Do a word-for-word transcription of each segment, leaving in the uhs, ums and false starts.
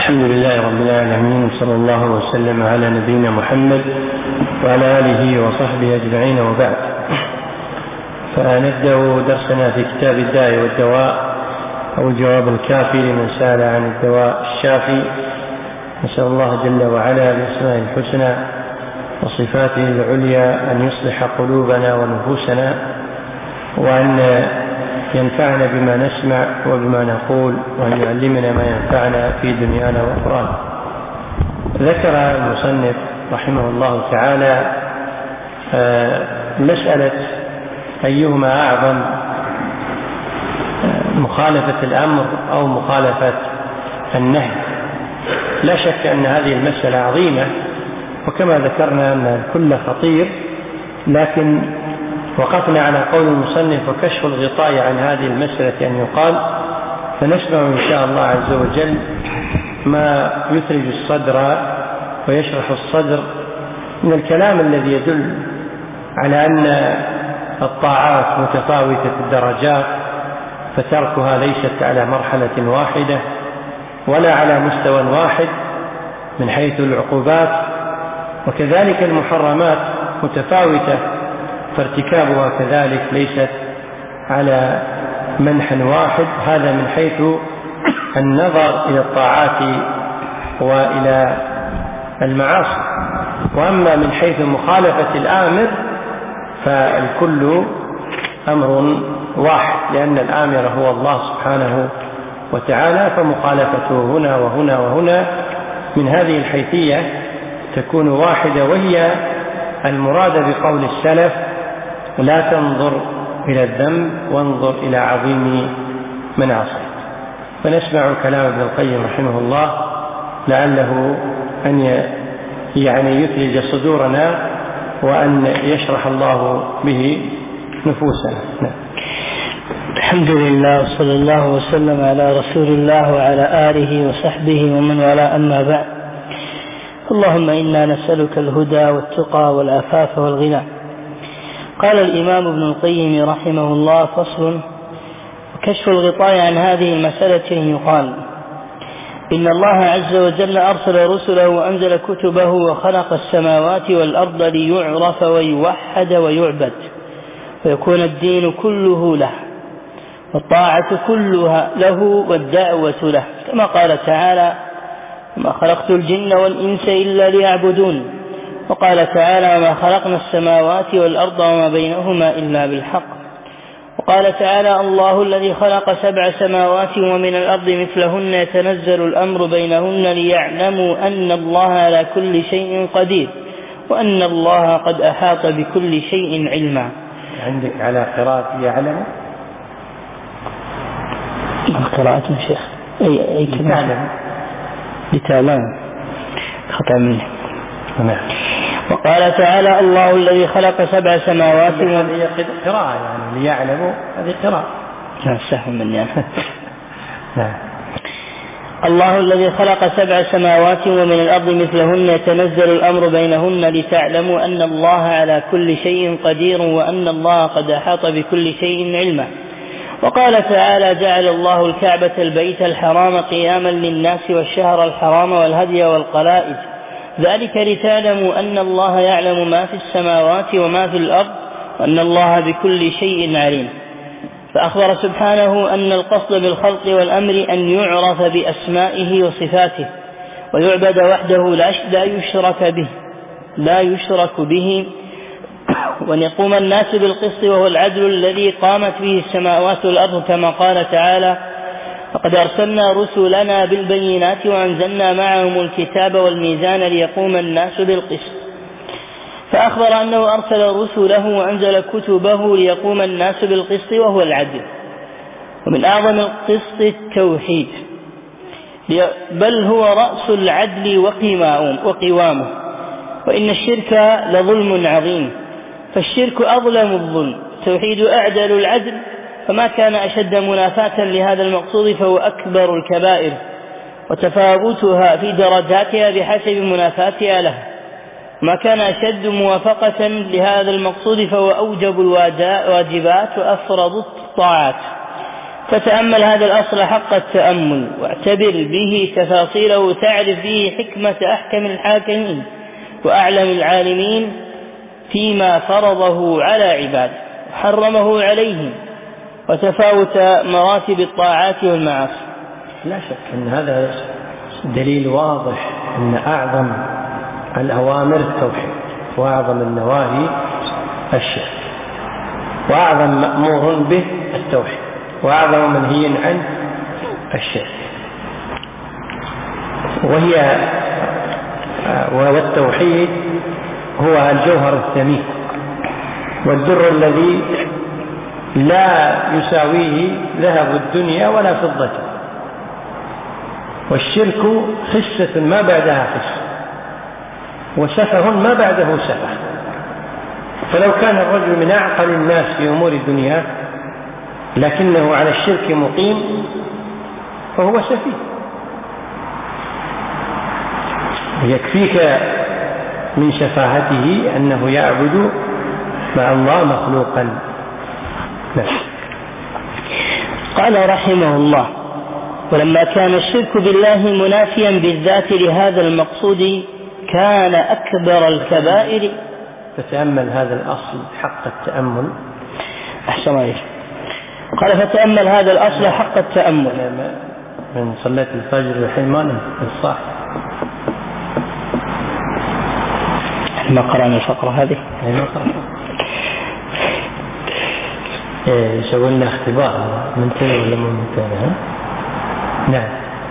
الحمد لله رب العالمين، صلى الله وسلم على نبينا محمد وعلى آله وصحبه أجمعين، وبعد. فنبدأ درسنا في كتاب الداء والدواء، أو الجواب الكافي لمن سأل عن الدواء الشافي. نسأل الله جل وعلا بأسمائه الحسنى وصفاته العليا أن يصلح قلوبنا ونفوسنا، وأن ينفعنا بما نسمع وبما نقول، وأن يعلمنا ما ينفعنا في دنيانا وأخرانا. ذكر المصنف رحمه الله تعالى مسألة أيهما أعظم، مخالفة الأمر أو مخالفة النهي. لا شك أن هذه المسألة عظيمة، وكما ذكرنا أن الكل خطير، لكن وقفنا على قول المصنف وكشف الغطاء عن هذه المسألة أن يقال، فنسمع إن شاء الله عز وجل ما يثلج الصدر ويشرح الصدر من الكلام الذي يدل على أن الطاعات متفاوتة الدرجات، فتركها ليست على مرحلة واحدة ولا على مستوى واحد من حيث العقوبات، وكذلك المحرمات متفاوتة، فارتكابها كذلك ليست على منحى واحد. هذا من حيث النظر إلى الطاعات وإلى المعاصي. وأما من حيث مخالفة الآمر فالكل أمر واحد، لأن الآمر هو الله سبحانه وتعالى، فمخالفته هنا وهنا وهنا من هذه الحيثية تكون واحدة، وهي المراد بقول السلف: لا تنظر إلى الذنب وانظر إلى عظيم مناصب. فنسمع كلام ابن القيم رحمه الله لعله أن يعني يثلج صدورنا وأن يشرح الله به نفوسنا. الحمد لله، وصلى الله وسلم على رسول الله وعلى آله وصحبه ومن والاه، أما بعد. اللهم إنا نسألك الهدى والتقى والعفاف والغنى. قال الإمام ابن القيم رحمه الله: فصل: وكشف الغطاء عن هذه المسألة يقال إن الله عز وجل أرسل رسله وأنزل كتبه وخلق السماوات والأرض ليعرف ويوحد ويعبد، ويكون الدين كله له، والطاعة كلها له، والدعوة له، كما قال تعالى: وما خلقت الجن والإنس إلا ليعبدون. وقال تعالى: وما خلقنا السماوات والأرض وما بينهما إلا بالحق. وقال تعالى: الله الذي خلق سبع سماوات ومن الأرض مثلهن يتنزل الأمر بينهن ليعلموا أن الله على كل شيء قدير، وأن الله قد أحاط بكل شيء علما. عندك على قراءة يعلم؟ قراءة من شيخ أي أي كلمة لتعلم، خطأ مني. وقال تعالى: الله الذي خلق سبع سماوات. هذه قراءة يعني ليعلموا، هذه قراءة. نعم، سهل مني أنا. نعم. الله الذي خلق سبع سماوات ومن الأرض مثلهن يتنزل الأمر بينهن لتعلموا أن الله على كل شيء قدير، وأن الله قد أحاط بكل شيء علما. وقال تعالى: جعل الله الكعبة البيت الحرام قياما للناس والشهر الحرام والهدي والقلائد، ذلك لتعلموا أن الله يعلم ما في السماوات وما في الأرض، وأن الله بكل شيء عليم. فأخبر سبحانه أن القصد بالخلق والأمر أن يعرف بأسمائه وصفاته، ويعبد وحده لا يشرك به لا يشرك به وأن يقوم الناس بالقسط، وهو العدل الذي قامت به السماوات والأرض، كما قال تعالى: لقد أرسلنا رسلنا بالبينات وأنزلنا معهم الكتاب والميزان ليقوم الناس بالقسط. فأخبر أنه أرسل رسله وأنزل كتبه ليقوم الناس بالقسط، وهو العدل. ومن أعظم القسط التوحيد، بل هو رأس العدل وقوامه، وإن الشرك لظلم عظيم، فالشرك أظلم الظلم، التوحيد أعدل العدل، فما كان أشد منافاة لهذا المقصود فهو أكبر الكبائر، وتفاوتها في درجاتها بحسب منافاتها له. ما كان أشد موافقة لهذا المقصود فهو أوجب الواجبات وأفرض الطاعات. فتأمل هذا الأصل حق التأمل واعتبر به تفاصيله تعرف به حكمة أحكم الحاكمين وأعلم العالمين فيما فرضه على عباده وحرمه عليهم وتفاوت مراتب الطاعات والمعاصي. لا شك أن هذا دليل واضح أن أعظم الأوامر التوحيد وأعظم النواهي الشرك وأعظم مأمور به التوحيد وأعظم منهي عنه الشرك. وهي والتوحيد هو الجوهر الثمين والدر الذي لا يساويه ذهب الدنيا ولا فضته، والشرك خسة ما بعدها خسة وسفه ما بعده سفه. فلو كان الرجل من أعقل الناس في أمور الدنيا لكنه على الشرك مقيم فهو سفيه. يكفيك من سفاهته أنه يعبد مع الله مخلوقا. قال رحمه الله: ولما كان الشرك بالله منافيا بالذات لهذا المقصود كان أكبر الكبائر. فتأمل هذا الأصل حق التأمل. أحسن عليك. قال فتأمل هذا الأصل حق التأمل. من صلاة الفجر الحين ما نمت الصاح ما قرأنا الفقرة هذه. يسوي لنا اختبار منتهي ولا مو منتهي. نعم.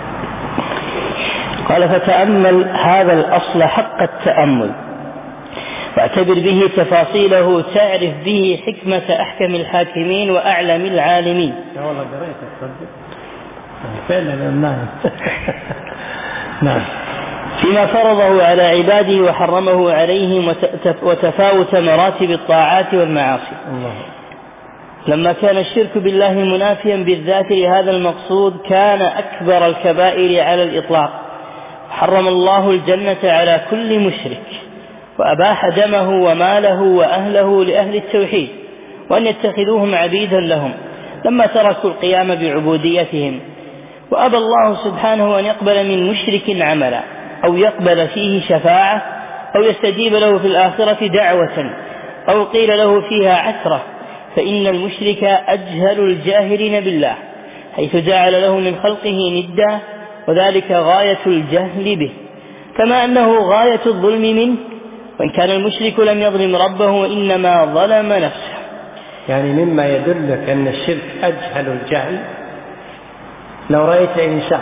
قال فتأمل هذا الأصل حق التأمل واعتبر به تفاصيله تعرف به حكمة أحكم الحاكمين وأعلم العالمين. يا والله قريتك تصدق فعلا. نعم. نعم. فيما فرضه على عباده وحرمه عليهم وتفاوت مراتب الطاعات والمعاصي. الله. لما كان الشرك بالله منافيا بالذات لهذا المقصود كان أكبر الكبائر على الإطلاق. حرم الله الجنة على كل مشرك وأباح دمه وماله وأهله لأهل التوحيد وأن يتخذوهم عبيدا لهم لما تركوا القيام بعبوديتهم. وأبى الله سبحانه أن يقبل من مشرك عملا أو يقبل فيه شفاعة أو يستجيب له في الآخرة دعوة أو قيل له فيها عثرة، فإن المشرك أجهل الجاهلين بالله حيث جعل له من خلقه ندا وذلك غاية الجهل به، كما أنه غاية الظلم منه، وإن كان المشرك لم يظلم ربه وإنما ظلم نفسه. يعني مما يدلك أن الشرك أجهل الجهل لو رأيت إنسان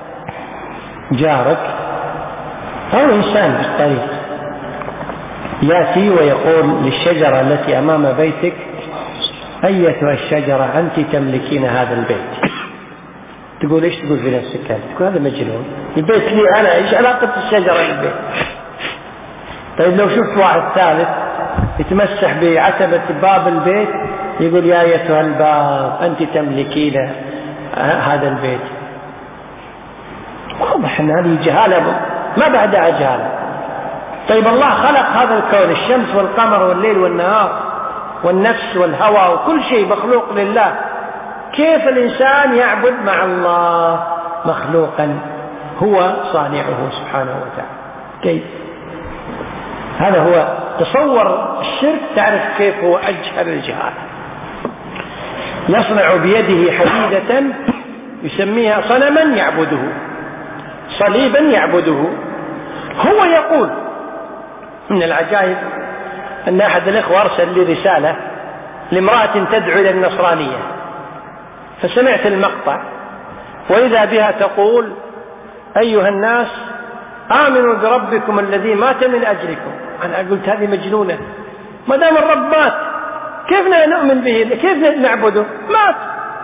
جارك أو إنسان بالطريق يأتي ويقول للشجرة التي أمام بيتك: أيتها الشجرة أنت تملكين هذا البيت. تقول إيش تقول في نفسك؟ تقول هذا مجنون، البيت لي أنا، إيش علاقة الشجرة بالبيت؟ طيب لو شفت واحد ثالث يتمسح بعتبة باب البيت يقول: يا أيتها الباب أنت تملكين هذا البيت. واضح أن هذه جهالة ما بعدها جهالة. طيب الله خلق هذا الكون، الشمس والقمر والليل والنهار والنفس والهوى وكل شيء مخلوق لله، كيف الإنسان يعبد مع الله مخلوقا هو صانعه سبحانه وتعالى؟ كيف؟ هذا هو تصور الشرك، تعرف كيف هو أجهل الجهال. يصنع بيده حديدة يسميها صنما يعبده، صليبا يعبده. هو يقول من العجائب أن أحد الإخوة أرسل لي رسالة لامرأة تدعو إلى النصرانية، فسمعت المقطع وإذا بها تقول: أيها الناس آمنوا بربكم الذي مات من أجلكم. أنا قلت هذه مجنونة، ما دام الرب مات كيف نؤمن به؟ كيف نعبده؟ مات،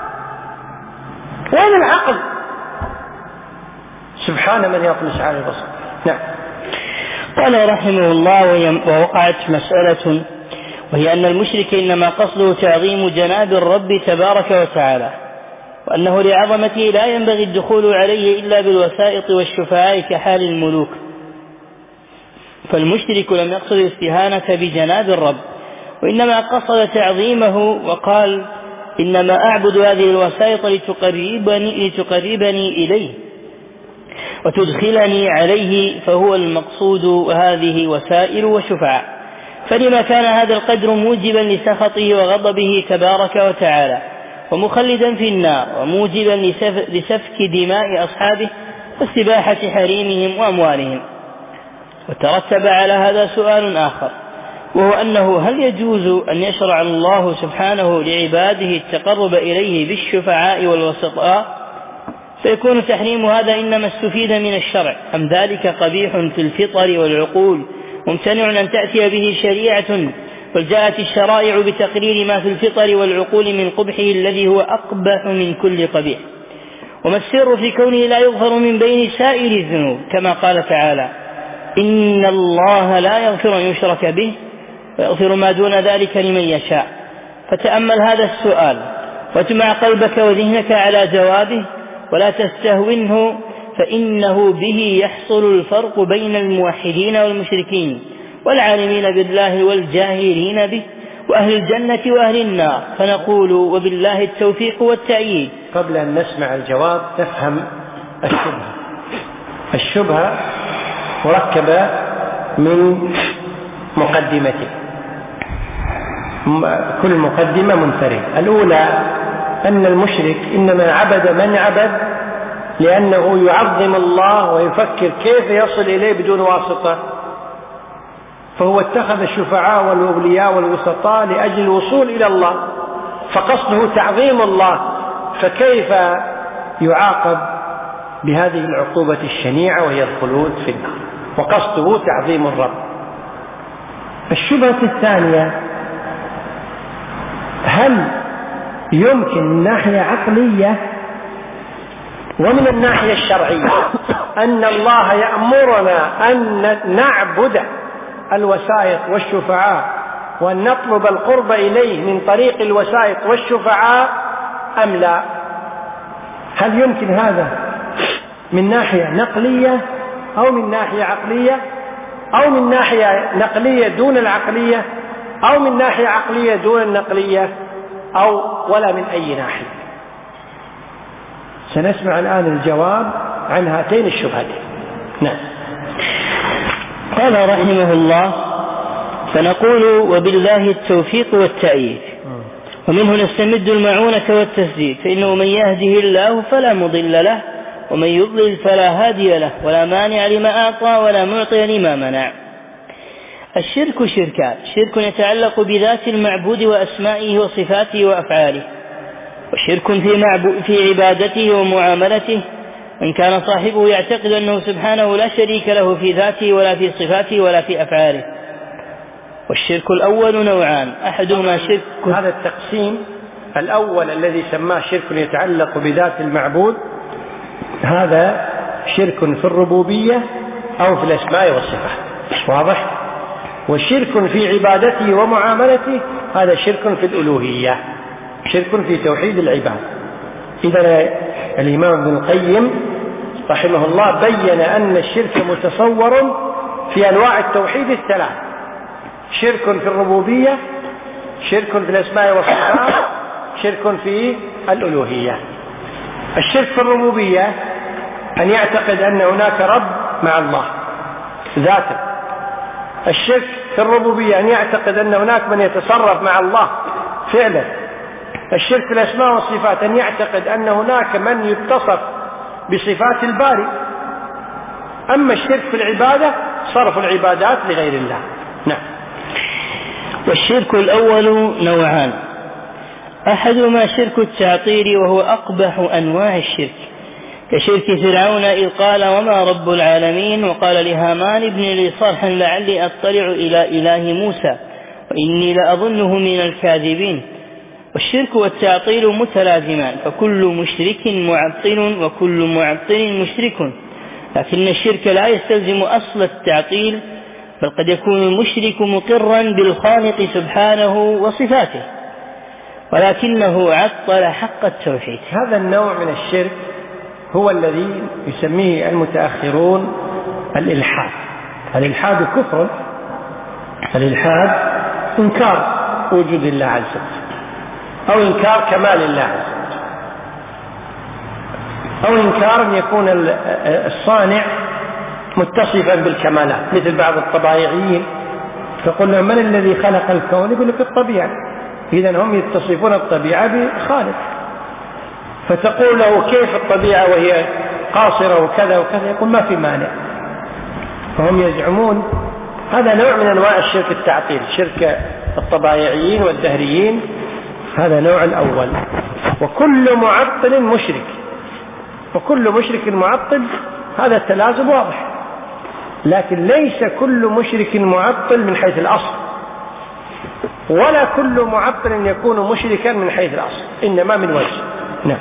وين العقل؟ سبحان من يطمس على البصر. نعم. قال رحمه الله: ووقعت مسألة وهي أن المشرك إنما قصده تعظيم جناب الرب تبارك وتعالى، وأنه لعظمته لا ينبغي الدخول عليه إلا بالوسائط والشفعاء كحال الملوك. فالمشرك لم يقصد الاستهانة بجناب الرب وإنما قصد تعظيمه، وقال: إنما أعبد هذه الوسائط لتقربني, لتقربني إليه وتدخلني عليه، فهو المقصود، وهذه وسائل وشفعاء. فلما كان هذا القدر موجبا لسخطه وغضبه تبارك وتعالى ومخلدا في النار وموجبا لسفك دماء أصحابه واستباحة حريمهم وأموالهم؟ وترتب على هذا سؤال آخر، وهو أنه هل يجوز أن يشرع الله سبحانه لعباده التقرب إليه بالشفعاء والوسطاء؟ فيكون تحريم هذا إنما استفيد من الشرع، أم ذلك قبيح في الفطر والعقول ممتنع أن تأتي به شريعة، بل جاءت الشرائع بتقرير ما في الفطر والعقول من قبحه الذي هو أقبح من كل قبيح؟ وما السر في كونه لا يغفر من بين سائر الذنوب، كما قال تعالى: إن الله لا يغفر أن يشرك به ويغفر ما دون ذلك لمن يشاء. فتأمل هذا السؤال واجمع قلبك وذهنك على جوابه، ولا تستهونه، فإنه به يحصل الفرق بين الموحدين والمشركين والعالمين بالله والجاهلين به وأهل الجنة وأهل النار. فنقول وبالله التوفيق والتأييد. قبل أن نسمع الجواب نفهم الشبهة. الشبهة مركبة من مقدمتين، كل مقدمة منفرد. الأولى أن المشرك إنما عبد من عبد لأنه يعظم الله ويفكر كيف يصل إليه بدون واسطة، فهو اتخذ الشفعاء والأولياء والوسطاء لأجل الوصول إلى الله، فقصده تعظيم الله، فكيف يعاقب بهذه العقوبة الشنيعة وهي الخلود في النار، وقصده تعظيم الرب. الشبهة الثانية: هل يمكن من ناحية عقلية ومن الناحية الشرعية أن الله يأمرنا أن نعبد الوسائط والشفعاء وأن نطلب القرب إليه من طريق الوسائط والشفعاء أم لا؟ هل يمكن هذا من ناحية نقلية أو من ناحية عقلية أو من ناحية نقلية دون العقلية أو من ناحية عقلية دون النقلية أو ولا من أي ناحية؟ سنسمع الآن الجواب عن هاتين الشبهتين. نعم. قال رحمه الله: فنقول وبالله التوفيق والتأييد، ومنه نستمد المعونة والتسديد، فإنه من يهده الله فلا مضل له ومن يضلل فلا هادي له ولا مانع لما أعطى ولا معطي لما منع. الشرك شركان: شرك يتعلق بذات المعبود وأسمائه وصفاته وأفعاله، وشرك في, في عبادته ومعاملته، إن كان صاحبه يعتقد أنه سبحانه لا شريك له في ذاته ولا في صفاته ولا في أفعاله. والشرك الأول نوعان: أحدهما شرك. هذا التقسيم الأول الذي سماه شرك يتعلق بذات المعبود، هذا شرك في الربوبية أو في الأسماء والصفات، واضح؟ وشرك في عبادته ومعاملته، هذا شرك في الألوهية، شرك في توحيد العباد. إذا الإمام ابن القيم رحمه الله بين أن الشرك متصور في أنواع التوحيد الثلاث: شرك في الربوبية، شرك في الأسماء والصفات، شرك في الألوهية. الشرك في الربوبية أن يعتقد أن هناك رب مع الله ذاته. الشرك في الربوبية أن يعتقد أن هناك من يتصرف مع الله فعلا. الشرك في الأسماء والصفات أن يعتقد أن هناك من يتصف بصفات الباري. أما الشرك في العبادة صرف العبادات لغير الله. نعم. والشرك الأول نوعان: أحدهما شرك التعطيل، وهو أقبح أنواع الشرك، كشرك فرعون إذ قال وما رب العالمين، وقال لهامان ابن لي صرحا لعلي أطلع إلى إله موسى وإني لأظنه من الكاذبين. والشرك والتعطيل متلازمان، فكل مشرك معطل وكل معطل مشرك، لكن الشرك لا يستلزم أصل التعطيل، بل قد يكون المشرك مقرا بالخالق سبحانه وصفاته ولكنه عطل حق التوحيد. هذا النوع من الشرك هو الذي يسميه المتأخرون الإلحاد. الإلحاد كفر، الإلحاد إنكار وجود الله عز وجل. أو إنكار كمال الله عز وجل، أو إنكار أن يكون الصانع متصفا بالكمالات، مثل بعض الطبائعيين تقول لهم من الذي خلق الكون؟ يقول لك الطبيعة، إذن هم يتصفون الطبيعة بخالق، فتقول له كيف الطبيعة وهي قاصرة وكذا وكذا؟ يقول ما في مانع. فهم يزعمون هذا نوع من أنواع الشرك التعطيل، شرك الطبائعيين والدهريين، هذا نوع الأول. وكل معطل مشرك، وكل مشرك معطل، هذا التلازم واضح، لكن ليس كل مشرك معطل من حيث الأصل، ولا كل معطل يكون مشركا من حيث الأصل، إنما من وجه. نعم.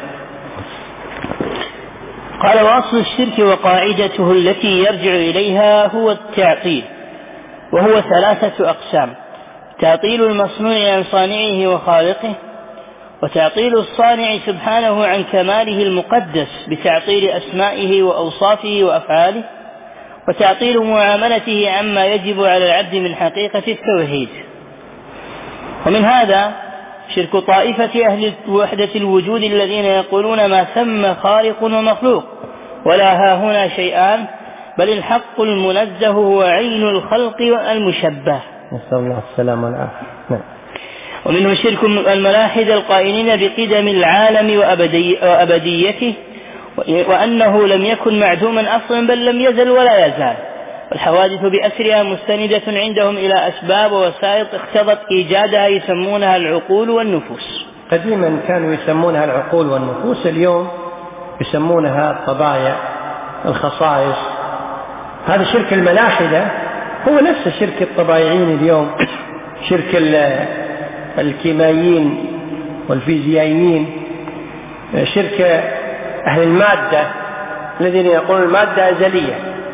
قال: وأصل الشرك وقاعدته التي يرجع إليها هو التعطيل، وهو ثلاثة أقسام: تعطيل المصنوع عن صانعه وخالقه، وتعطيل الصانع سبحانه عن كماله المقدس بتعطيل أسمائه وأوصافه وأفعاله، وتعطيل معاملته عما يجب على العبد من حقيقة التوحيد. ومن هذا شرك طائفة أهل وحدة الوجود الذين يقولون ما ثم خالق ومخلوق ولا ها هنا شيئان، بل الحق المنزه هو عين الخلق المشبه. نسأل الله السلامة والعافية. ومنه شرك الملاحدة القائلين بقدم العالم وأبدي وأبديته، وأنه لم يكن معدوما أصلا بل لم يزل ولا يزال، والحوادث بأسرها مستندة عندهم إلى أسباب ووسائط اقتضت إيجادها، يسمونها العقول والنفوس. قديما كانوا يسمونها العقول والنفوس، اليوم يسمونها الطبايع، الخصائص. هذا شرك الملاحدة هو نفس شرك الطبائعيين اليوم، شرك الكيميائيين والفيزيائيين، شرك أهل المادة الذين يقولون المادة أزلية.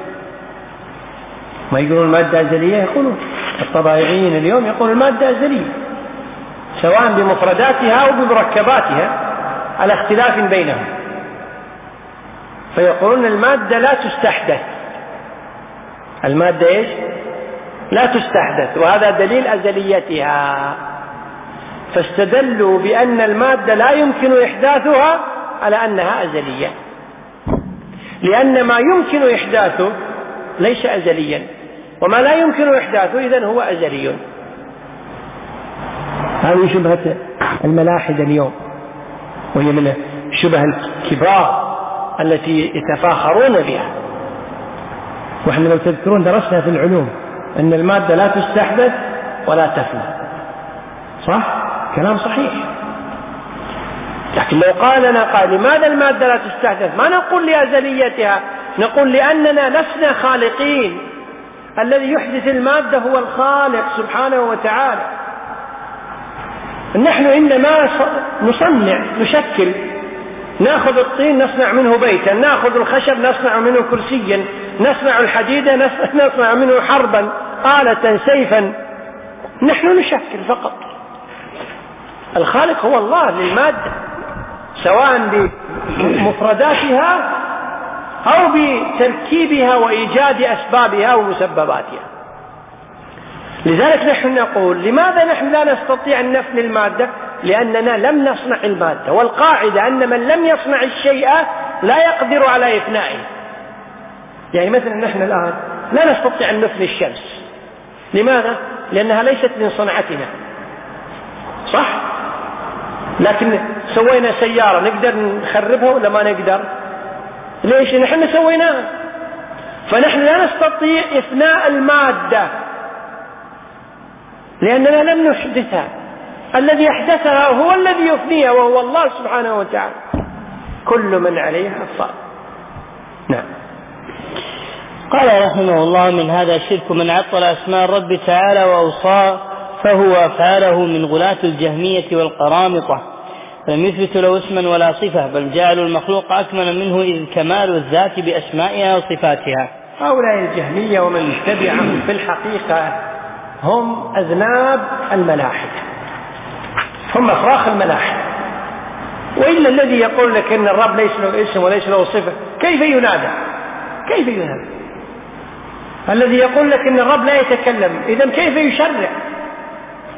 ما يقولون المادة أزلية، يقولون الطبائعيين اليوم يقولون المادة أزلية، سواء بمفرداتها أو بمركباتها على اختلاف بينهم، فيقولون المادة لا تستحدث، المادة إيش؟ لا تستحدث، وهذا دليل أزليتها، فاستدلوا بأن المادة لا يمكن إحداثها على أنها أزلية، لأن ما يمكن إحداثه ليس أزليا، وما لا يمكن إحداثه إذن هو أزلي. هذه شبهة الملاحدة اليوم، وهي من الشبه الكبار التي يتفاخرون بها. وإحنا لو تذكرون درسنا في العلوم أن المادة لا تستحدث ولا تفنى، صح؟ كلام صحيح. لكن لو قال لنا قال لماذا المادة لا تستحدث، ما نقول لأزليتها، نقول لأننا لسنا خالقين، الذي يحدث المادة هو الخالق سبحانه وتعالى، نحن إنما نصنع، نشكل، نأخذ الطين نصنع منه بيتا، نأخذ الخشب نصنع منه كرسيا، نصنع الحديد نصنع منه حربا، آلة، سيفا، نحن نشكل فقط. الخالق هو الله للمادة، سواء بمفرداتها أو بتركيبها وإيجاد أسبابها ومسبباتها. لذلك نحن نقول لماذا نحن لا نستطيع أن نفني المادة؟ لأننا لم نصنع المادة، والقاعدة أن من لم يصنع الشيء لا يقدر على إفنائه. يعني مثلا نحن الآن لا نستطيع أن نفني الشمس، لماذا؟ لأنها ليست من صنعتنا، صح؟ لكن سوينا سيارة نقدر نخربها ولا ما نقدر؟ ليش؟ نحن سويناها. فنحن لا نستطيع إفناء المادة لأننا لم نحدثها، الذي أحدثها هو الذي يفنيها وهو الله سبحانه وتعالى. كل من عليها فان. نعم. قال رحمه الله: من هذا شرك من عطل أسماء الرب تعالى وأوصافه وأفعاله من غلاة الجهمية والقرامطة، لم يثبت له اسما ولا صفة، بل جعلوا المخلوق أكمل منه، إذ كمال الذات بأسمائها وصفاتها. هؤلاء الجهمية ومن يتبعهم في الحقيقة هم أذناب الملاحدة، هم أفراخ الملاحدة. وإلا الذي يقول لك أن الرب ليس له اسم وليس له صفة، كيف ينادى؟ كيف ينادى؟ الذي يقول لك أن الرب لا يتكلم، إذن كيف يشرع؟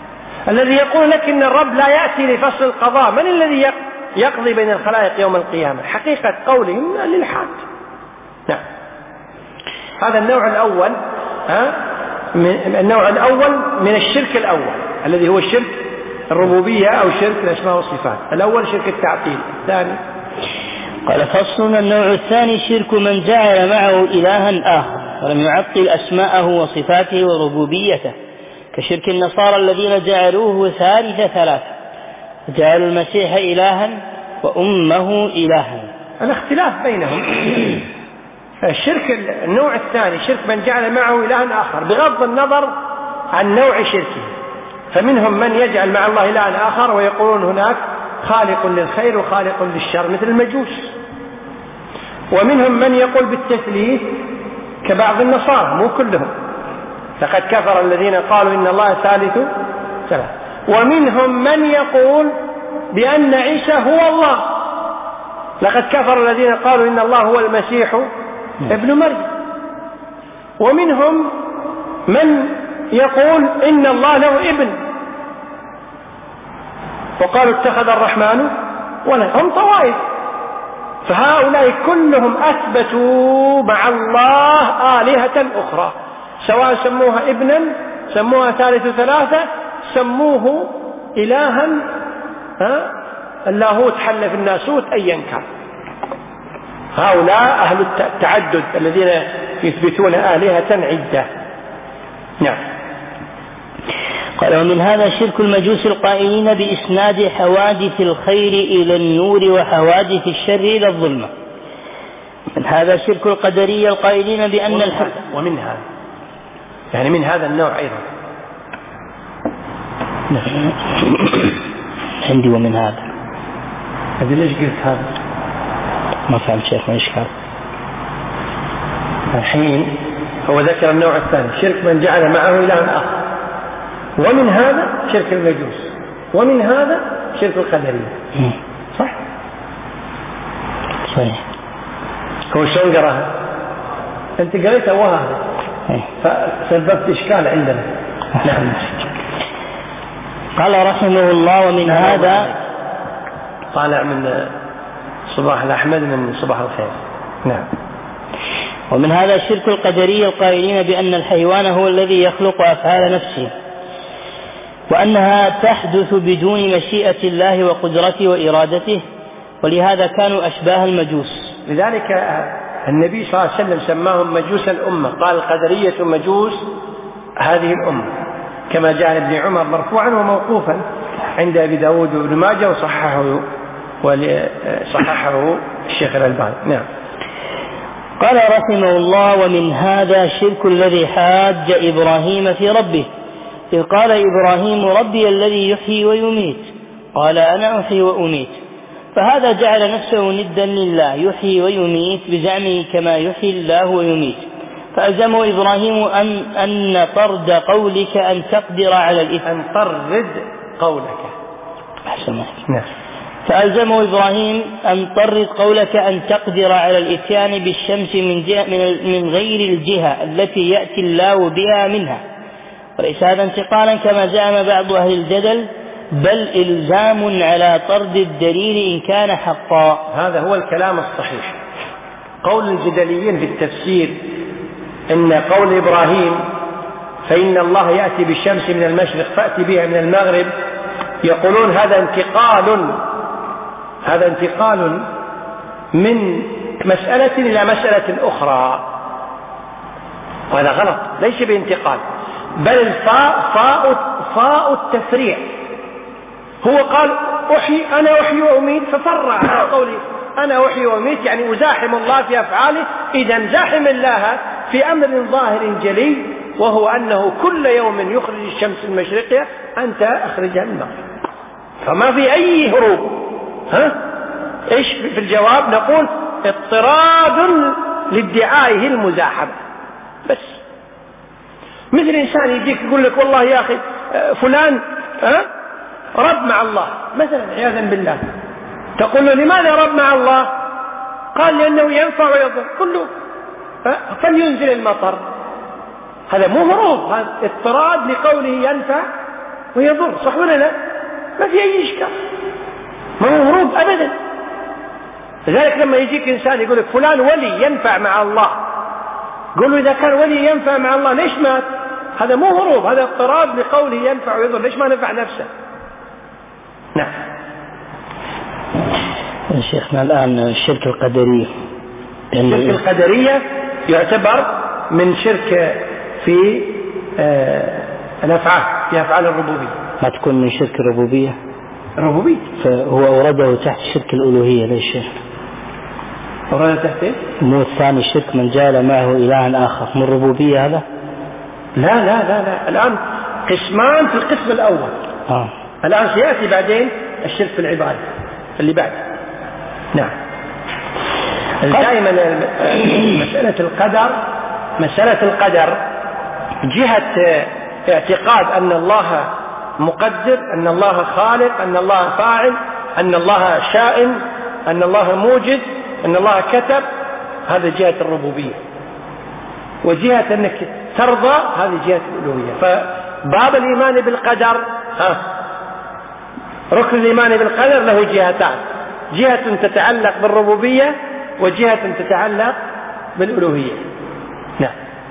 الذي يقول لك إن الرب لا يأتي لفصل القضاء، من الذي يقضي بين الخلائق يوم القيامة؟ حقيقة قولهم للحاد. نعم. هذا النوع الأول، ها؟ النوع الأول من الشرك الأول الذي هو الشرك الربوبية أو شرك الأسماء والصفات. الأول شرك التعطيل. الثاني قال فصل النوع الثاني شرك من جعل معه إلها آخر ولم يعطل أسماءه وصفاته وربوبيته، كشرك النصارى الذين جعلوه ثالث ثلاثة، جعلوا المسيح إلها وأمه إلها. الاختلاف بينهم. الشرك النوع الثاني شرك من جعل معه إلها آخر بغض النظر عن نوع شركه، فمنهم من يجعل مع الله إلها آخر ويقولون هناك خالق للخير وخالق للشر مثل المجوس، ومنهم من يقول بالتثليث كبعض النصارى، مو كلهم، لقد كفر الذين قالوا إن الله ثالث ثلاثة. ومنهم من يقول بأن عيسى هو الله، لقد كفر الذين قالوا إن الله هو المسيح ابن مريم. ومنهم من يقول إن الله له ابن وقالوا اتخذ الرحمن ولدا. هم طوائف، فهؤلاء كلهم أثبتوا مع الله آلهة أخرى، سواء سموها ابنا، سموها ثالث ثلاثة، سموه إلها، ها؟ اللاهوت حل في الناسوت، أيا كان. هؤلاء أهل التعدد الذين يثبتون آلهة عدة. نعم. قال ومن هذا شرك المجوس القائلين بإسناد حوادث الخير إلى النور وحوادث الشر إلى الظلمة. من هذا شرك القدرية القائلين بأن الحق. ومن هذا يعني من هذا النوع أيضا. عندي ومن هذا. هذا ليش قلت هذا؟ ما فهم شيخ، ما إشكال. الحين هو ذكر النوع الثاني شرك من جعل معه إلها آخر، ومن هذا شرك المجوس، ومن هذا شرك القدرية. صح؟ صحيح. هو شلون قراها؟ أنت قريتها وهذا فسببت إشكال عندنا. نعم. قال رحمه الله ومن هذا طالع من صباح الأحمد من صباح الخير. نعم. ومن هذا شرك القدرية القائلين بأن الحيوان هو الذي يخلق أفعال نفسه، وأنها تحدث بدون مشيئة الله وقدرته وإرادته، ولهذا كانوا أشباه المجوس. لذلك النبي صلى الله عليه وسلم سماهم مجوس الأمة، قال القدرية مجوس هذه الأمة، كما جاء ابن عمر مرفوعا وموقوفا عند أبي داود وابن ماجه وصححه وصححه الشيخ الألباني. نعم. قال رحمه الله ومن هذا شرك الذي حاج إبراهيم في ربه، إذ قال إبراهيم ربي الذي يحيي ويميت، قال أنا أحيي وأميت، فهذا جعل نفسه ندا لله يحيي ويميت بزعمه كما يحيي الله ويميت، فألزمه إبراهيم أن, أن طرد قولك أن تقدر على الإثم أن طرد قولك أحسن نعم. فألزمه إبراهيم أن طرد قولك أن تقدر على الإتيان بالشمس من, من غير الجهة التي يأتي الله بها منها، وليس هذا انتقالا كما زعم بعض أهل الجدل، بل إلزام على طرد الدليل إن كان حقا. هذا هو الكلام الصحيح. قول الجدليين في التفسير إن قول إبراهيم فإن الله يأتي بالشمس من المشرق فأتي بها من المغرب، يقولون هذا انتقال هذا انتقال من مسألة إلى مسألة أخرى، وهذا غلط، ليس بانتقال، بل الفاء فاء فاء التفريع. هو قال أحيي أنا أحيي وأميت، ففرع على قولي أنا أحيي وأميت يعني أزاحم الله في أفعاله، إذا زاحم الله في أمر ظاهر جلي، وهو أنه كل يوم يخرج الشمس المشرقية أنت أخرجها من المغرب، فما في أي هروب. ها؟ إيش في الجواب؟ نقول اضطراد لادعائه المزاحمة بس. مثل إنسان يجيك يقول لك والله يا أخي فلان ها رب مع الله مثلا عياذا بالله، تقول له لماذا رب مع الله؟ قال لأنه ينفع ويضر، كله فلينزل المطر. هذا مو هروب، هذا اضطراد لقوله ينفع ويضر، صح ولا لا؟ ما في أي إشكال، ما هو هروب أبدا. لذلك لما يجيك إنسان يقول لك فلان ولي ينفع مع الله، قل له إذا كان ولي ينفع مع الله ليش مات؟ هذا مو هروب، هذا اضطراب لقوله ينفع ويضر، ليش ما نفع نفسه؟ نعم. شيخنا الآن الشرك القدرية، الشرك القدرية يعتبر من شرك في آه الأفعال، في أفعال الربوبية. ما تكون من شرك الربوبية؟ ربوبية. فهو أورده تحت شرك الألوهية ليش شيخ؟ أورده تحت إيه؟ مو الثاني شرك من جعل معه إلها آخر من الربوبية هذا؟ لا لا لا لا، الآن قسمان في القسم الأول. آه. الآن سيأتي بعدين الشرك في العبادة اللي بعد. نعم. دائما مسألة القدر، مسألة القدر جهة اعتقاد أن الله مقدر، أن الله خالق، أن الله فاعل، أن الله شائن، أن الله موجد، أن الله كتب، هذا جهة الربوبية. وجهة أنك ترضى هذه جهة الألوهية. فباب الإيمان بالقدر، ها ركن الإيمان بالقدر له جهتان، جهة تتعلق بالربوبية وجهة تتعلق بالألوهية. نعم.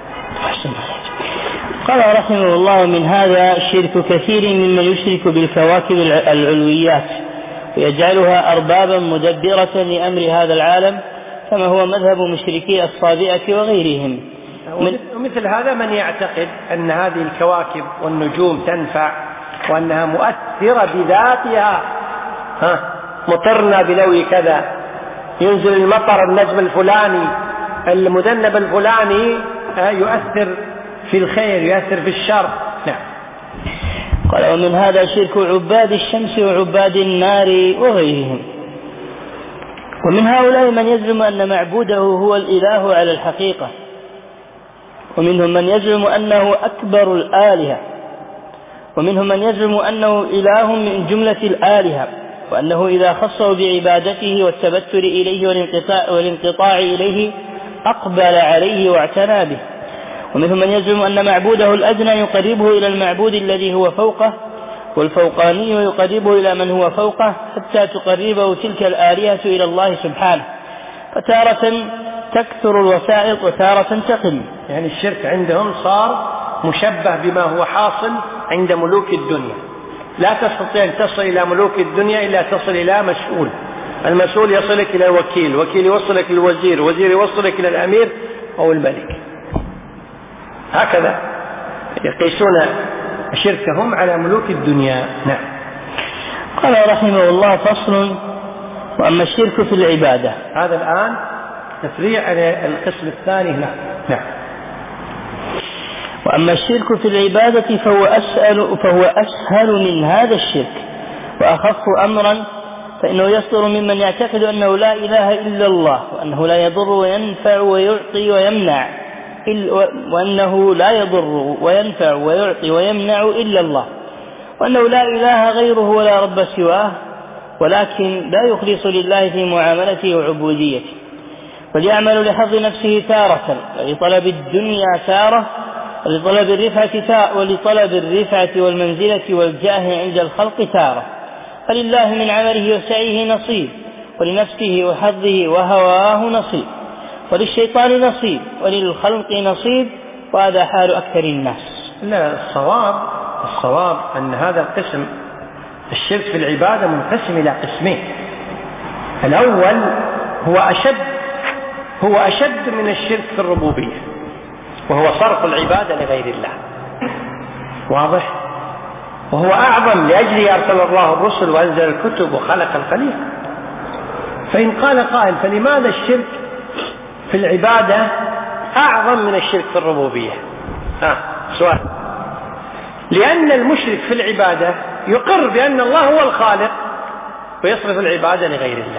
قال رحمه الله: من هذا شرك كثير ممن يشرك بالكواكب العلويات ويجعلها أربابا مدبرة لأمر هذا العالم، كما هو مذهب مشركي الصابئة وغيرهم. ومثل هذا من يعتقد أن هذه الكواكب والنجوم تنفع وأنها مؤثرة بذاتها، ها مطرنا بلوي كذا، ينزل المطر النجم الفلاني، المذنب الفلاني يؤثر في الخير، يؤثر في الشر. نعم. قال: ومن هذا شرك عباد الشمس وعباد النار وغيرهم. ومن هؤلاء من يزعم أن معبوده هو الإله على الحقيقة، ومنهم من يزعم أنه أكبر الآلهة، ومنهم من يزعم أنه إله من جملة الآلهة، وأنه إذا خصه بعبادته والتبتل إليه والانقطاع, والانقطاع إليه أقبل عليه واعتنى به. ومنهم من يزعم أن معبوده الأدنى يقربه إلى المعبود الذي هو فوقه، والفوقاني يقربه إلى من هو فوقه، حتى تقربه تلك الآلهة إلى الله سبحانه، فتارة تكثر الوسائط وتارة تقل. يعني الشرك عندهم صار مشبه بما هو حاصل عند ملوك الدنيا، لا تستطيع أن تصل إلى ملوك الدنيا إلا تصل إلى مسؤول، المسؤول يصلك إلى الوكيل، الوكيل يوصلك للوزير، الوزير يوصلك إلى الأمير أو الملك. هكذا يقيسون شركهم على ملوك الدنيا. نعم. قال رحمه الله: فصل: وأما الشرك في العبادة. هذا الآن تفريع على القسم الثاني. نعم. نعم. وأما الشرك في العبادة فهو أسهل, فهو أسهل من هذا الشرك وأخف أمرا، فإنه يصدر ممن يعتقد أنه لا إله إلا الله، وأنه لا يضر وينفع ويعطي ويمنع، وأنه لا يضر وينفع ويعطي ويمنع إلا الله، وأنه لا إله غيره ولا رب سواه، ولكن لا يخلص لله في معاملته وعبوديته، فليعمل لحظ نفسه تارة، ولطلب الدنيا تارة، ولطلب الرفعة تارة، ولطلب الرفعة والمنزلة والجاه عند الخلق تارة، فلله من عمله وسعيه نصيب، ولنفسه وحظه وهواه نصيب، وللشيطان نصيب، وللخلق نصيب، وهذا حال أكثر الناس. لا، الصواب الصواب أن هذا القسم الشرك في العبادة منقسم إلى قسمين. الأول هو أشد هو أشد من الشرك في الربوبية، وهو صرف العبادة لغير الله، واضح؟ وهو أعظم، لأجله أرسل الله الرسل وأنزل الكتب وخلق الخليقة. فإن قال قائل: فلماذا الشرك في العبادة أعظم من الشرك في الربوبية؟ ها سؤال. لأن المشرك في العبادة يقر بأن الله هو الخالق ويصرف العبادة لغير الله،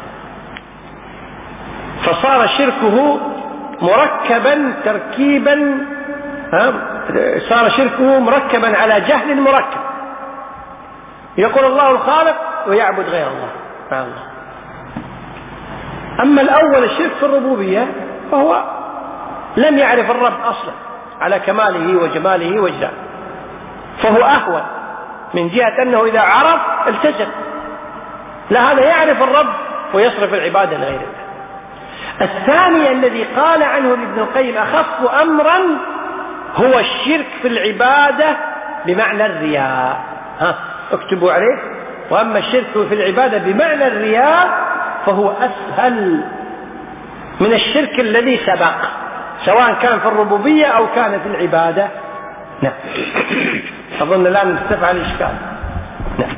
فصار شركه مركبا تركيبا، صار شركه مركبا على جهل مركب، يقول الله الخالق ويعبد غير الله تعالى. أما الأول الشرك في الربوبية فهو لم يعرف الرب أصلا على كماله وجماله وجلاله، فهو أهون من جهة أنه إذا عرف التزم، لا، هذا يعرف الرب ويصرف العبادة لغير الله. الثاني الذي قال عنه ابن القيم أخف أمرا هو الشرك في العبادة بمعنى الرياء. ها اكتبوا عليه. وأما الشرك في العبادة بمعنى الرياء فهو أسهل من الشرك الذي سبق، سواء كان في الربوبية أو كان في العبادة. نعم. أظن الآن استفعل الإشكال. نعم.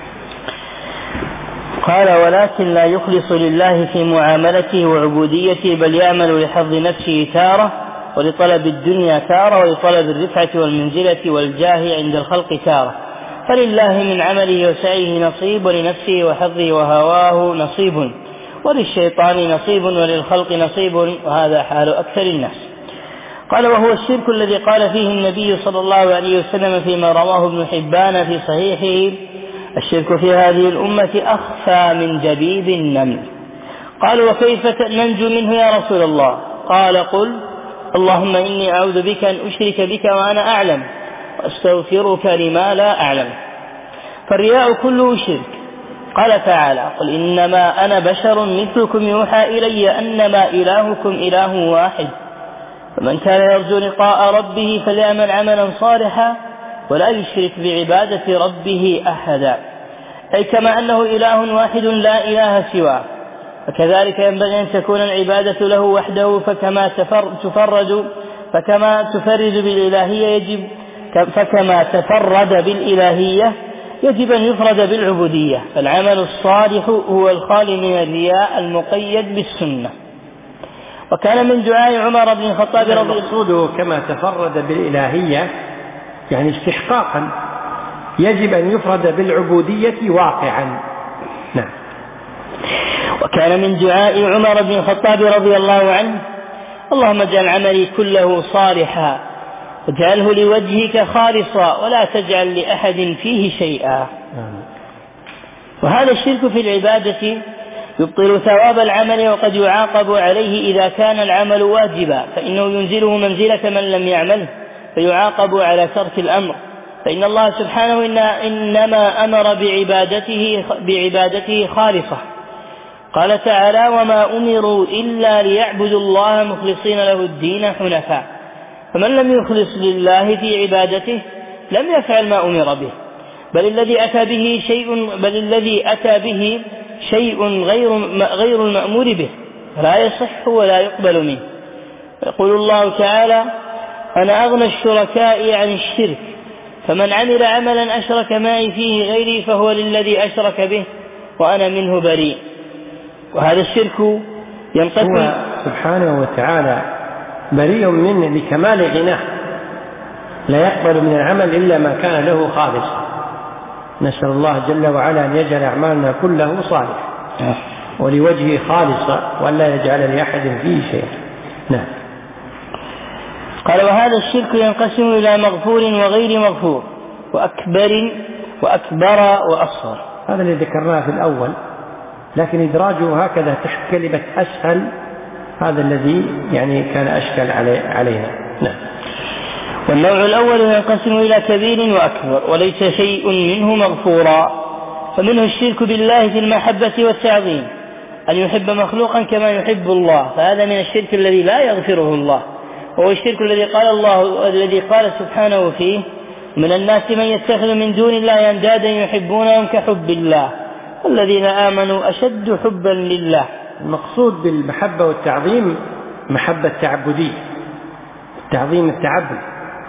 قال: ولكن لا يخلص لله في معاملته وعبوديته، بل يعمل لحظ نفسه تارة، ولطلب الدنيا تارة، ولطلب الرفعة والمنزلة والجاه عند الخلق تارة. فلله من عمله وسعيه نصيب، ولنفسه وحظه وهواه نصيب، وللشيطان نصيب، وللخلق نصيب، وهذا حال أكثر الناس. قال: وهو الشرك الذي قال فيه النبي صلى الله عليه وسلم فيما رواه ابن حبان في صحيحه: الشرك في هذه الأمة أخفى من جبيب النمل. قالوا: وكيف ننجو منه يا رسول الله؟ قال: قل: اللهم إني أعوذ بك أن أشرك بك وأنا أعلم، وأستغفرك لما لا أعلم. فالرياء كله شرك. قال تعالى: قل إنما أنا بشر مثلكم يوحى إلي أنما إلهكم إله واحد، فمن كان يرجو لقاء ربه فليعمل عملا صالحا ولا يشرك بعبادة ربه أحدا. أي كما أنه إله واحد لا إله سواه، فكذلك ينبغي أن تكون العبادة له وحده. فكما تفرد فكما تفرد بالإلهية يجب فكما تفرد بالإلهية يجب أن يفرد بالعبودية. فالعمل الصالح هو الخالي من الرياء المقيد بالسنة. وكان من دعاء عمر بن الخطاب رضي الله عنه كما تفرد بالإلهية يعني استحقاقا، يجب أن يفرد بالعبودية واقعا. نعم. وكان من دعاء عمر بن الخطاب رضي الله عنه: اللهم اجعل عملي كله صالحا واجعله لوجهك خالصا ولا تجعل لأحد فيه شيئا. وهذا الشرك في العبادة يبطل ثواب العمل، وقد يعاقب عليه إذا كان العمل واجبا، فإنه ينزله منزلة من لم يعمله فيعاقب على ترك الأمر. فإن الله سبحانه إنما أمر بعبادته, بعبادته خالصة. قال تعالى: وما أمروا إلا ليعبدوا الله مخلصين له الدين حنفاء. فمن لم يخلص لله في عبادته لم يفعل ما أمر به، بل الذي أتى به شيء بل الذي أتى به شيء غير غير المأمور به، لا يصح ولا يقبل منه. يقول الله تعالى: أنا أغنى الشركاء عن الشرك، فمن عمل عملا أشرك معي فيه غيري فهو للذي أشرك به وأنا منه بريء. وهذا الشرك ينقسم. هو سبحانه وتعالى بريء منه بكمال غناه، لا يقبل من العمل إلا ما كان له خالصا. نسأل الله جل وعلا أن يجعل أعمالنا كله صالح ولوجهه خالصة، وأن لا يجعل لأحد فيه شيء. نعم. قال: وهذا الشرك ينقسم إلى مغفور وغير مغفور، وأكبر وأكبر وأصغر. هذا اللي ذكرناه في الأول، لكن إدراجه هكذا تحت كلمة أسهل هذا الذي يعني كان أشكل علي علينا. نعم. والنوع الأول ينقسم إلى كبير وأكبر، وليس شيء منه مغفورا. فمنه الشرك بالله في المحبة والتعظيم، أن يحب مخلوقا كما يحب الله، فهذا من الشرك الذي لا يغفره الله، وهو الشرك الذي قال الله الذي قال سبحانه فيه: من الناس من يتخذ من دون الله أندادا يحبونهم كحب الله والذين آمنوا أشد حبا لله. المقصود بالمحبة والتعظيم محبة تعبدية، التعظيم التعبد.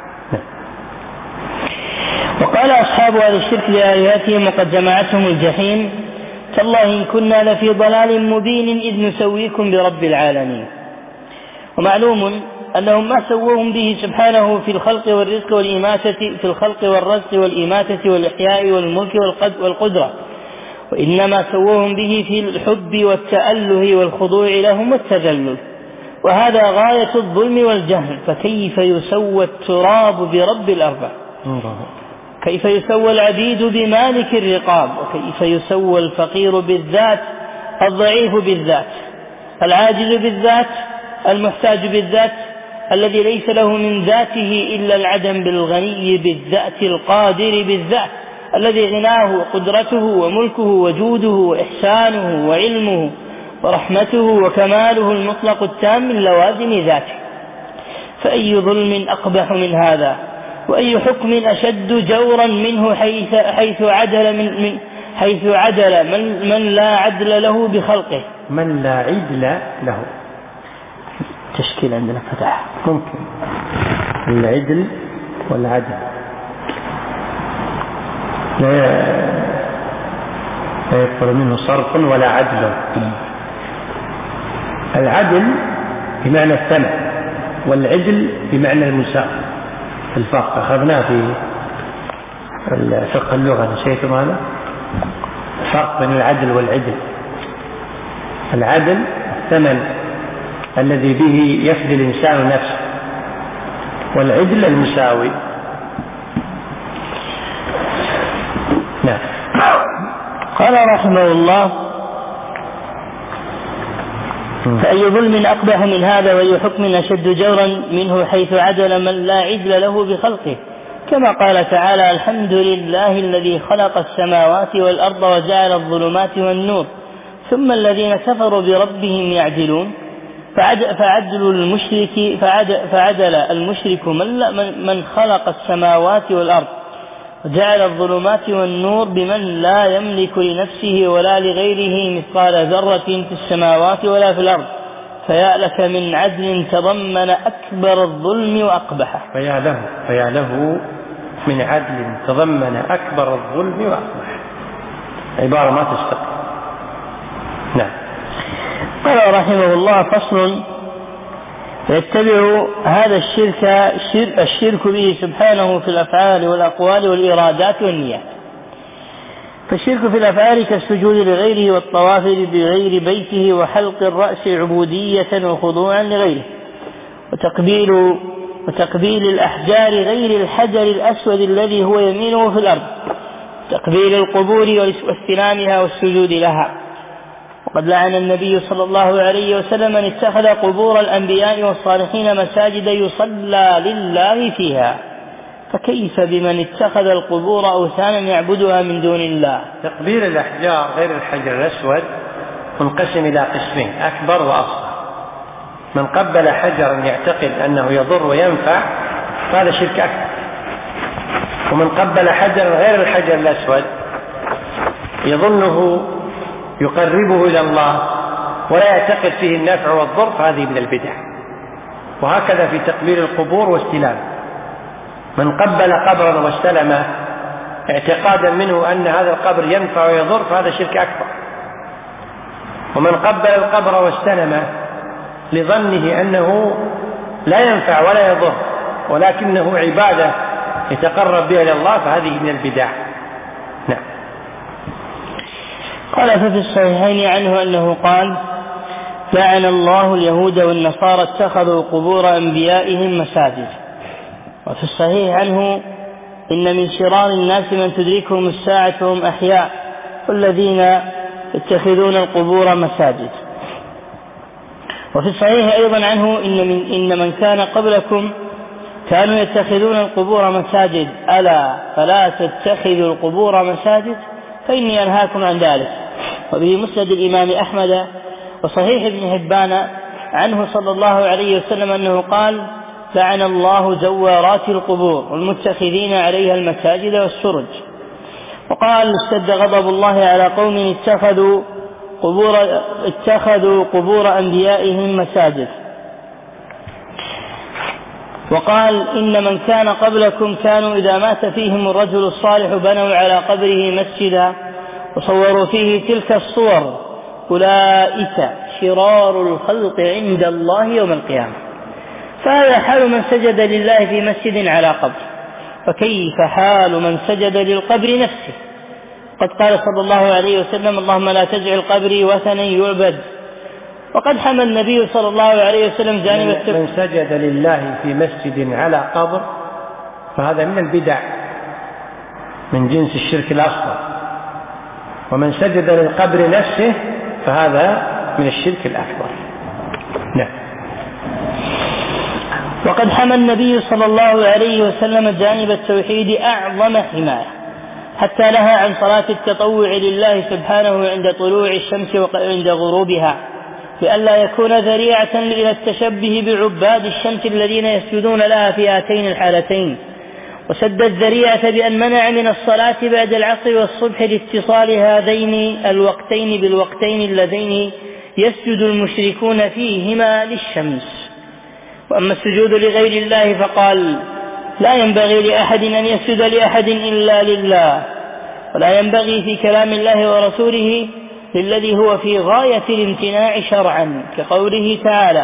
وقال أصحاب هذا الشرك لآلهتهم وقد جمعتهم الجحيم: تالله إن كنا لفي ضلال مبين إذ نسويكم برب العالمين. ومعلوم أنهم ما سووهم به سبحانه في الخلق والرزق والإماتة في الخلق والرزق والإماتة والإحياء والملك والقدرة، وإنما سووهم به في الحب والتأله والخضوع لهم والتذلل، وهذا غاية الظلم والجهل. فكيف يسوى التراب برب الأرباب؟ كيف يسوى العبيد بمالك الرقاب؟ وكيف يسوى الفقير بالذات، الضعيف بالذات، العاجز بالذات، المحتاج بالذات، الذي ليس له من ذاته إلا العدم بالغني بالذات، القادر بالذات، الذي غناه وقدرته وملكه وجوده وإحسانه وعلمه ورحمته وكماله المطلق التام من لوازم ذاته. فأي ظلم أقبح من هذا؟ وأي حكم أشد جورا منه حيث, حيث عدل من, من حيث عدل من, من لا عدل له بخلقه. من لا عدل له، تشكيل عندنا فتح ممكن العدل والعدل، لا يدخل منه صرف ولا عدل. العدل بمعنى الثمن، والعدل بمعنى المساواة. الفرق أخذناه في فقه اللغة، نسيتم هذا الفرق بين العدل والعدل. العدل الثمن الذي به يفدي الإنسان نفسه، والعدل المساوي. نعم. قال رحمه الله: فأي ظلم أقبح من هذا وأي حكم أشد جورا منه حيث عدل من لا عدل له بخلقه، كما قال تعالى: الحمد لله الذي خلق السماوات والأرض وجعل الظلمات والنور ثم الذين كفروا بربهم يعدلون. فعدل المشرك فعدل, فعدل المشرك من, من خلق السماوات والأرض وجعل الظلمات والنور بمن لا يملك لنفسه ولا لغيره مثقال ذرة في السماوات ولا في الأرض. فيا لك من عدل تضمن أكبر الظلم وأقبحه. فيا له فيا له من عدل تضمن أكبر الظلم وأقبحه. عبارة ما تستقيم. نعم. قال رحمه الله: فصل: يتبع هذا الشرك الشرك به سبحانه في الأفعال والأقوال والإرادات والنيات. فالشرك في الأفعال كالسجود لغيره والطواف بغير بيته وحلق الرأس عبودية وخضوعا لغيره، وتقبيل وتقبيل الأحجار غير الحجر الأسود الذي هو يمينه في الأرض، تقبيل القبور واستلامها والسجود لها. وقد لعن النبي صلى الله عليه وسلم من اتخذ قبور الأنبياء والصالحين مساجد يصلى لله فيها، فكيف بمن اتخذ القبور أوثانا يعبدها من دون الله. تقبيل الأحجار غير الحجر الأسود منقسم إلى قسمين: أكبر وأصغر. من قبل حجرا يعتقد أنه يضر وينفع هذا شرك أكبر، ومن قبل حجرا غير الحجر الأسود يظنه يقربه إلى الله ولا يعتقد فيه النفع والضر فهذه من البدع. وهكذا في تقبيل القبور واستلام، من قبل قبرا واستلمه اعتقادا منه أن هذا القبر ينفع ويضر فهذا شرك أكبر. ومن قبل القبر واستلمه لظنه أنه لا ينفع ولا يضر ولكنه عبادة يتقرب بها إلى الله فهذه من البدع. نعم. قال: ففي الصحيحين عنه أنه قال: لعن الله اليهود والنصارى اتخذوا قبور أنبيائهم مساجد. وفي الصحيح عنه: إن من شرار الناس من تدركهم الساعة وهم أحياء والذين يتخذون القبور مساجد. وفي الصحيح أيضا عنه: إن من, إن من كان قبلكم كانوا يتخذون القبور مساجد، ألا فلا تتخذوا القبور مساجد فإني أنهاكم عن ذلك. وبه مسند الإمام أحمد وصحيح ابن حبان عنه صلى الله عليه وسلم أنه قال: لعن الله زوارات القبور والمتخذين عليها المساجد والسرج. وقال: اشتد غضب الله على قوم اتخذوا قبور, اتخذوا قبور أنبيائهم مساجد. وقال: إن من كان قبلكم كانوا إذا مات فيهم الرجل الصالح بنوا على قبره مسجدا وصوروا فيه تلك الصور، أولئك شرار الخلق عند الله يوم القيامة. فهذا حال من سجد لله في مسجد على قبر، فكيف حال من سجد للقبر نفسه؟ قد قال صلى الله عليه وسلم: اللهم لا تجعل قبري وثنا يعبد. وقد حمى النبي صلى الله عليه وسلم جانب التفسير. من سجد لله في مسجد على قبر فهذا من البدع من جنس الشرك الأصغر، ومن سجد للقبر نفسه فهذا من الشرك الأكبر. نعم. وقد حمى النبي صلى الله عليه وسلم جانب التوحيد أعظم حماية، حتى نهى عن صلاة التطوع لله سبحانه عند طلوع الشمس وعند غروبها لئلا يكون ذريعة إلى التشبه بعباد الشمس الذين يسجدون لها في هاتين الحالتين. وسد الذريعة بأن منع من الصلاة بعد العصر والصبح لاتصال هذين الوقتين بالوقتين اللذين يسجد المشركون فيهما للشمس. وأما السجود لغير الله فقال لا ينبغي لأحد أن يسجد لأحد إلا لله، ولا ينبغي في كلام الله ورسوله للذي هو في غاية الامتناع شرعا كقوله تعالى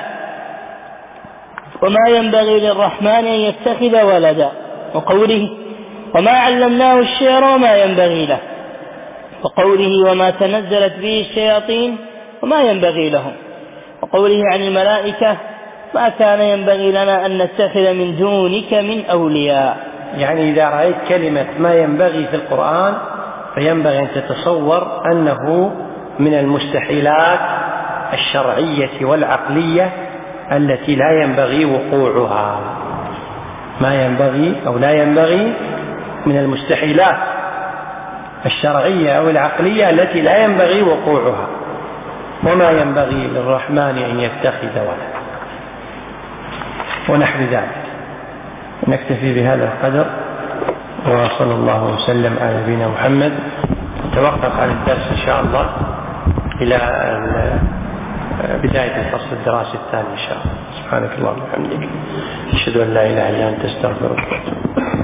وما ينبغي للرحمن أن يتخذ ولدا، وقوله وما علمناه الشعر وما ينبغي له، وقوله وما تنزلت به الشياطين وما ينبغي لهم، وقوله عن الملائكة ما كان ينبغي لنا أن نتخذ من دونك من أولياء. يعني إذا رأيت كلمة ما ينبغي في القرآن فينبغي أن تتصور أنه من المستحيلات الشرعية والعقلية التي لا ينبغي وقوعها. ما ينبغي أو لا ينبغي من المستحيلات الشرعية أو العقلية التي لا ينبغي وقوعها. وما ينبغي للرحمن أن يتخذ ولدا ونحو ذلك. نكتفي بهذا القدر، وصلى الله وسلم على نبينا محمد. نتوقف عن الدرس إن شاء الله إلى بداية الفصل الدراسي الثاني إن شاء الله. سبحانك اللهم وبحمدك، أشهد أن لا إله إلا أنت، أستغفرك.